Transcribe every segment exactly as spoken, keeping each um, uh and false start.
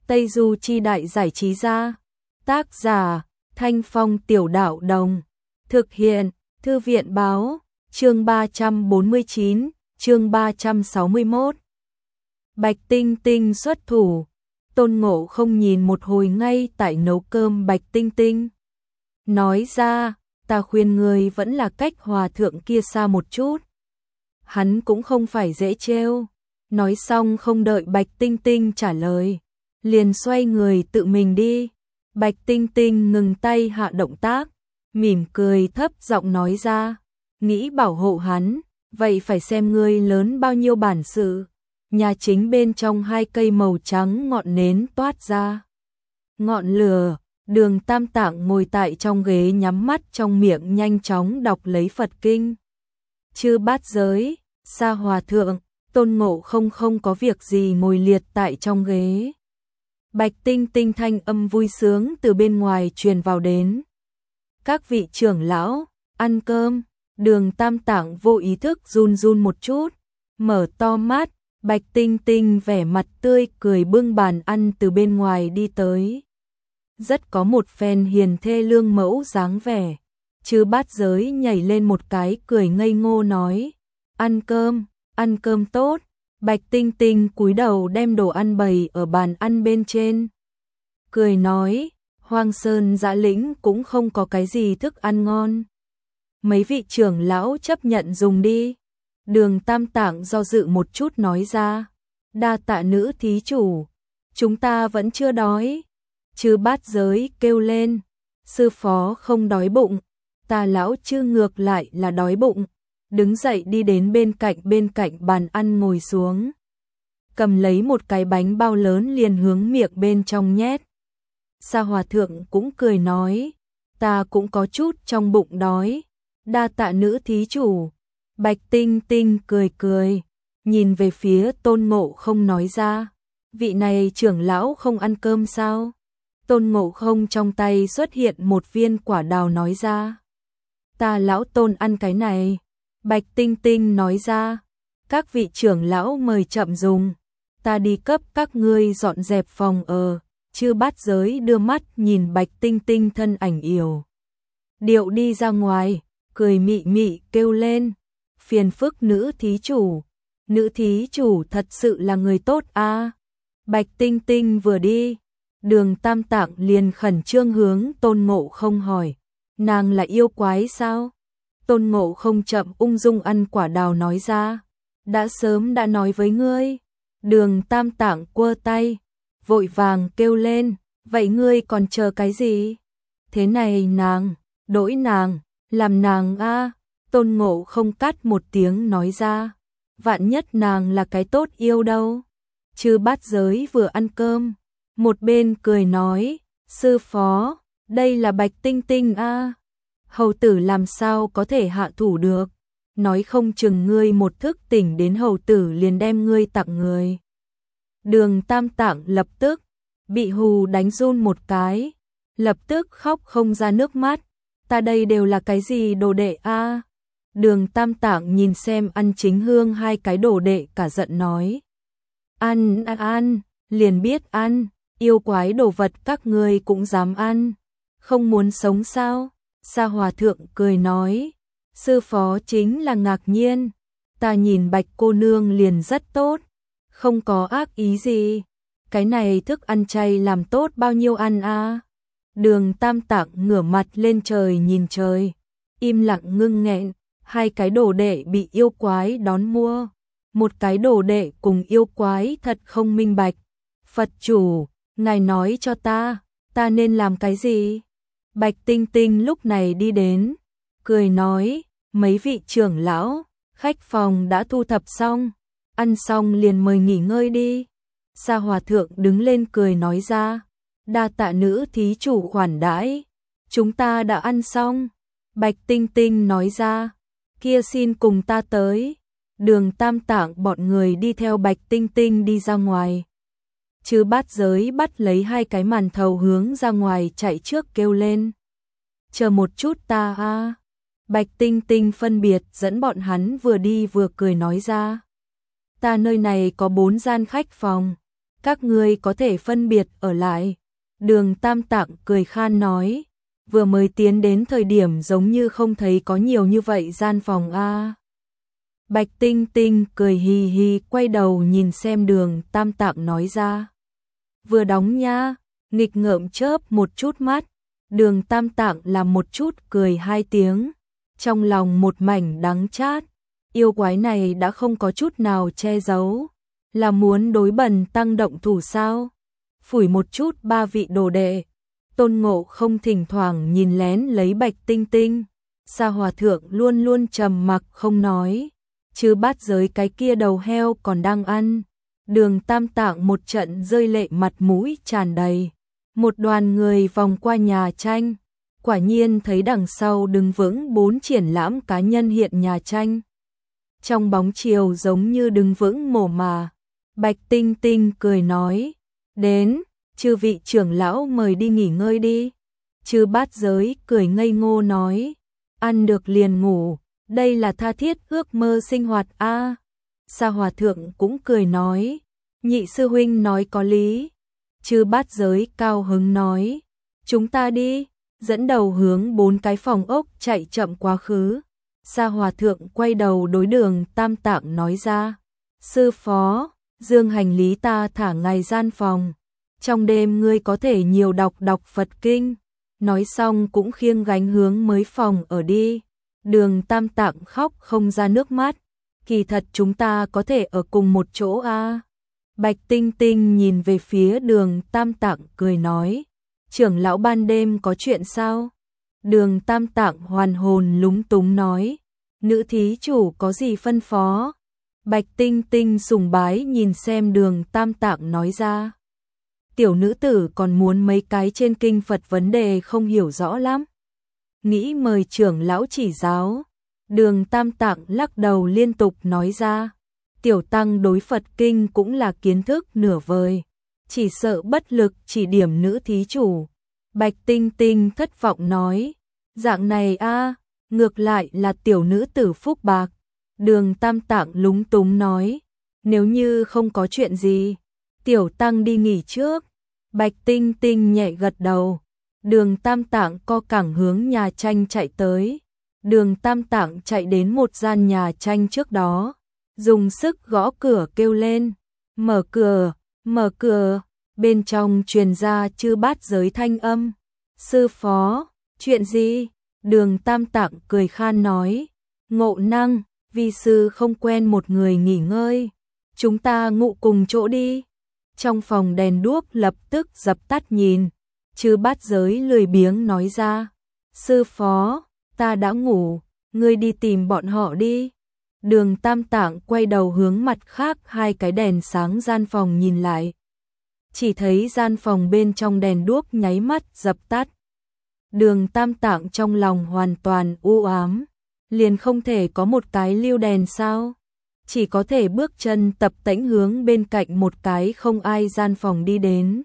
Tây Du Chi Đại Giải Trí Gia. Tác giả Thanh Phong Tiểu Đạo Đồng. Thực hiện Thư viện Báo. Chương ba trăm bốn mươi chín, chương ba trăm sáu mươi mốt. Bạch Tinh Tinh xuất thủ. Tôn Ngộ Không nhìn một hồi ngay tại nấu cơm Bạch Tinh Tinh. Nói ra, ta khuyên người vẫn là cách hòa thượng kia xa một chút. Hắn cũng không phải dễ trêu. Nói xong không đợi Bạch Tinh Tinh trả lời, liền xoay người tự mình đi. Bạch Tinh Tinh ngừng tay hạ động tác, mỉm cười thấp giọng nói ra, nghĩ bảo hộ hắn, vậy phải xem ngươi lớn bao nhiêu bản sự. Nhà chính bên trong hai cây màu trắng ngọn nến toát ra ngọn lửa. Đường Tam Tạng ngồi tại trong ghế nhắm mắt trong miệng nhanh chóng đọc lấy Phật kinh. Chư Bát Giới, Sa Hòa Thượng, Tôn Ngộ Không không có việc gì ngồi liệt tại trong ghế. Bạch Tinh Tinh thanh âm vui sướng từ bên ngoài truyền vào đến. Các vị trưởng lão, ăn cơm. Đường Tam Tạng vô ý thức run run một chút, mở to mắt. Bạch Tinh Tinh vẻ mặt tươi cười bưng bàn ăn từ bên ngoài đi tới. Rất có một phen hiền thê lương mẫu dáng vẻ. Chư Bát Giới nhảy lên một cái cười ngây ngô nói, ăn cơm, ăn cơm tốt. Bạch Tinh Tinh cúi đầu đem đồ ăn bày ở bàn ăn bên trên. Cười nói, Hoang Sơn Dã Lĩnh cũng không có cái gì thức ăn ngon. Mấy vị trưởng lão chấp nhận dùng đi. Đường Tam Tạng do dự một chút nói ra, đa tạ nữ thí chủ, chúng ta vẫn chưa đói. Chư Bát Giới kêu lên, sư phó không đói bụng, ta lão chư ngược lại là đói bụng. Đứng dậy đi đến bên cạnh bên cạnh bàn ăn ngồi xuống, cầm lấy một cái bánh bao lớn liền hướng miệng bên trong nhét. Sa Hòa Thượng cũng cười nói, ta cũng có chút trong bụng đói, đa tạ nữ thí chủ. Bạch Tinh Tinh cười cười, nhìn về phía Tôn Ngộ Không nói ra, vị này trưởng lão không ăn cơm sao? Tôn Ngộ Không trong tay xuất hiện một viên quả đào nói ra, ta lão Tôn ăn cái này. Bạch Tinh Tinh nói ra, các vị trưởng lão mời chậm dùng, ta đi cấp các ngươi dọn dẹp phòng ở. Chư Bát Giới đưa mắt nhìn Bạch Tinh Tinh thân ảnh yểu điệu đi ra ngoài, cười mị mị kêu lên, phiền phức nữ thí chủ, nữ thí chủ thật sự là người tốt a. À. Bạch Tinh Tinh vừa đi, Đường Tam Tạng liền khẩn trương hướng Tôn Ngộ Không hỏi, nàng là yêu quái sao? Tôn Ngộ Không chậm ung dung ăn quả đào nói ra, đã sớm đã nói với ngươi. Đường Tam Tạng quơ tay, vội vàng kêu lên, vậy ngươi còn chờ cái gì? Thế này nàng, đổi nàng, làm nàng a. À. Tôn Ngộ Không cắt một tiếng nói ra, vạn nhất nàng là cái tốt yêu đâu. Chư Bát Giới vừa ăn cơm, một bên cười nói, sư phó, đây là Bạch Tinh Tinh a. À. Hầu tử làm sao có thể hạ thủ được, nói không chừng ngươi một thức tỉnh đến hầu tử liền đem ngươi tặng người. Đường Tam Tạng lập tức bị hù đánh run một cái, lập tức khóc không ra nước mắt, ta đây đều là cái gì đồ đệ a? À? Đường Tam Tạng nhìn xem ăn chính hương hai cái đồ đệ cả giận nói, ăn ăn ăn, liền biết ăn, yêu quái đồ vật các ngươi cũng dám ăn, không muốn sống sao? Sa Hòa Thượng cười nói, sư phó chính là ngạc nhiên, ta nhìn Bạch cô nương liền rất tốt, không có ác ý gì, cái này thức ăn chay làm tốt bao nhiêu ăn a. À? Đường Tam Tạng ngửa mặt lên trời nhìn trời, im lặng ngưng nghẹn, hai cái đồ đệ bị yêu quái đón mua, một cái đồ đệ cùng yêu quái thật không minh bạch. Phật chủ, ngài nói cho ta, ta nên làm cái gì? Bạch Tinh Tinh lúc này đi đến, cười nói, mấy vị trưởng lão, khách phòng đã thu thập xong, ăn xong liền mời nghỉ ngơi đi. Sa Hòa Thượng đứng lên cười nói ra, đa tạ nữ thí chủ khoản đãi, chúng ta đã ăn xong. Bạch Tinh Tinh nói ra, kia xin cùng ta tới. Đường Tam Tạng bọn người đi theo Bạch Tinh Tinh đi ra ngoài. Chư Bát Giới bắt lấy hai cái màn thầu hướng ra ngoài chạy trước kêu lên, chờ một chút ta a. À. Bạch Tinh Tinh phân biệt dẫn bọn hắn vừa đi vừa cười nói ra, ta nơi này có bốn gian khách phòng, các ngươi có thể phân biệt ở lại. Đường Tam Tạng cười khan nói, vừa mới tiến đến thời điểm giống như không thấy có nhiều như vậy gian phòng a. Bạch Tinh Tinh cười hì hì quay đầu nhìn xem Đường Tam Tạng nói ra. Vừa đóng nha, nghịch ngợm chớp một chút mắt, Đường Tam Tạng làm một chút cười hai tiếng, trong lòng một mảnh đắng chát, yêu quái này đã không có chút nào che giấu, là muốn đối Bần Tăng động thủ sao? Phủi một chút ba vị đồ đệ, Tôn Ngộ Không thỉnh thoảng nhìn lén lấy Bạch Tinh Tinh, Sa Hòa Thượng luôn luôn trầm mặc không nói, chứ bát giới cái kia đầu heo còn đang ăn. Đường Tam Tạng một trận rơi lệ mặt mũi tràn đầy. Một đoàn người vòng qua nhà tranh, quả nhiên thấy đằng sau đứng vững bốn triển lãm cá nhân hiện nhà tranh. Trong bóng chiều giống như đứng vững mồ mà. Bạch Tinh Tinh cười nói, đến, chư vị trưởng lão mời đi nghỉ ngơi đi. Chư bát giới cười ngây ngô nói, ăn được liền ngủ, đây là tha thiết ước mơ sinh hoạt a. À. Sa Hòa Thượng cũng cười nói, nhị sư huynh nói có lý. Chư bát giới cao hứng nói, chúng ta đi, dẫn đầu hướng bốn cái phòng ốc chạy chậm quá khứ. Sa Hòa Thượng quay đầu đối Đường Tam Tạng nói ra, sư phó, dương hành lý ta thả ngài gian phòng, trong đêm ngươi có thể nhiều đọc đọc Phật kinh. Nói xong cũng khiêng gánh hướng mới phòng ở đi. Đường Tam Tạng khóc không ra nước mắt, kỳ thật chúng ta có thể ở cùng một chỗ a. À. Bạch Tinh Tinh nhìn về phía Đường Tam Tạng cười nói, trưởng lão ban đêm có chuyện sao? Đường Tam Tạng hoàn hồn lúng túng nói, nữ thí chủ có gì phân phó? Bạch Tinh Tinh sùng bái nhìn xem Đường Tam Tạng nói ra, tiểu nữ tử còn muốn mấy cái trên kinh Phật vấn đề không hiểu rõ lắm, nghĩ mời trưởng lão chỉ giáo. Đường Tam Tạng lắc đầu liên tục nói ra, tiểu tăng đối Phật kinh cũng là kiến thức nửa vời, chỉ sợ bất lực chỉ điểm nữ thí chủ. Bạch Tinh Tinh thất vọng nói, dạng này a, ngược lại là tiểu nữ tử phúc bạc. Đường Tam Tạng lúng túng nói, nếu như không có chuyện gì, tiểu tăng đi nghỉ trước. Bạch Tinh Tinh nhẹ gật đầu. Đường Tam Tạng co cẳng hướng nhà tranh chạy tới. Đường Tam Tạng chạy đến một gian nhà tranh trước đó, dùng sức gõ cửa kêu lên, mở cửa, mở cửa. Bên trong truyền ra chư bát giới thanh âm, sư phó, chuyện gì? Đường Tam Tạng cười khan nói, Ngộ Năng, vi sư không quen một người nghỉ ngơi, chúng ta ngủ cùng chỗ đi. Trong phòng đèn đuốc lập tức dập tắt nhìn, chư bát giới lười biếng nói ra, sư phó, ta đã ngủ, ngươi đi tìm bọn họ đi. Đường Tam Tạng quay đầu hướng mặt khác hai cái đèn sáng gian phòng nhìn lại, chỉ thấy gian phòng bên trong đèn đuốc nháy mắt dập tắt. Đường Tam Tạng trong lòng hoàn toàn u ám, liền không thể có một cái lưu đèn sao? Chỉ có thể bước chân tập tễnh hướng bên cạnh một cái không ai gian phòng đi đến.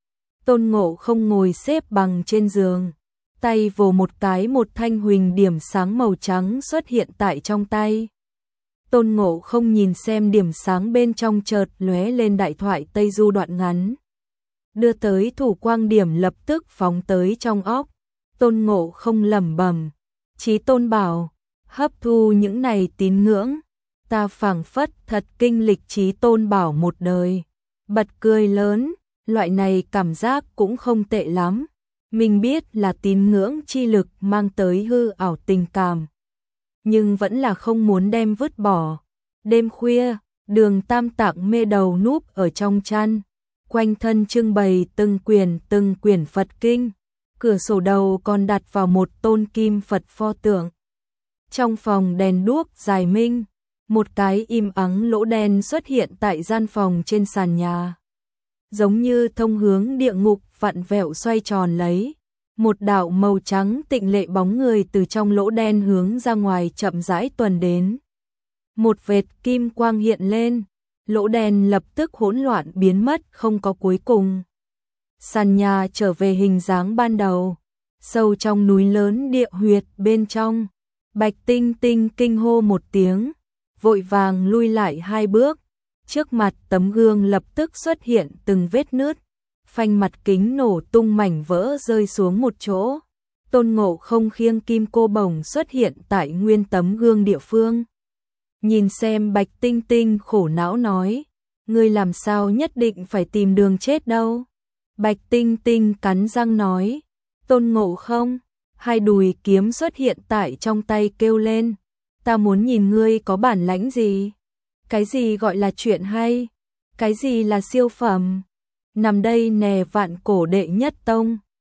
Tôn Ngộ Không ngồi xếp bằng trên giường, tay vồ một cái một thanh huỳnh điểm sáng màu trắng xuất hiện tại trong tay. Tôn Ngộ Không nhìn xem điểm sáng bên trong chợt lóe lên đại thoại Tây Du đoạn ngắn. Đưa tới thủ quang điểm lập tức phóng tới trong óc. Tôn Ngộ Không lẩm bẩm, Chí Tôn bảo, hấp thu những này tín ngưỡng, ta phảng phất thật kinh lịch Chí Tôn bảo một đời. Bật cười lớn, loại này cảm giác cũng không tệ lắm. Mình biết là tín ngưỡng chi lực mang tới hư ảo tình cảm, nhưng vẫn là không muốn đem vứt bỏ. Đêm khuya, Đường Tam Tạng mê đầu núp ở trong chăn, quanh thân trưng bày từng quyển từng quyển Phật kinh, cửa sổ đầu còn đặt vào một tôn kim Phật pho tượng. Trong phòng đèn đuốc dài minh, một cái im ắng lỗ đen xuất hiện tại gian phòng trên sàn nhà, giống như thông hướng địa ngục vặn vẹo xoay tròn lấy. Một đạo màu trắng tịnh lệ bóng người từ trong lỗ đen hướng ra ngoài chậm rãi tuần đến. Một vệt kim quang hiện lên, lỗ đen lập tức hỗn loạn biến mất không có cuối cùng. Sàn nhà trở về hình dáng ban đầu, sâu trong núi lớn địa huyệt bên trong. Bạch Tinh Tinh kinh hô một tiếng, vội vàng lui lại hai bước, Trước mặt tấm gương lập tức xuất hiện từng vết nứt, phanh mặt kính nổ tung mảnh vỡ rơi xuống một chỗ. Tôn Ngộ Không khiêng kim cô bổng xuất hiện tại nguyên tấm gương địa phương. Nhìn xem Bạch Tinh Tinh khổ não nói, ngươi làm sao nhất định phải tìm đường chết đâu. Bạch Tinh Tinh cắn răng nói, Tôn Ngộ Không, hai đùi kiếm xuất hiện tại trong tay kêu lên, ta muốn nhìn ngươi có bản lãnh gì. Cái gì gọi là chuyện hay, cái gì là siêu phẩm. Nằm đây nè vạn cổ đệ nhất tông.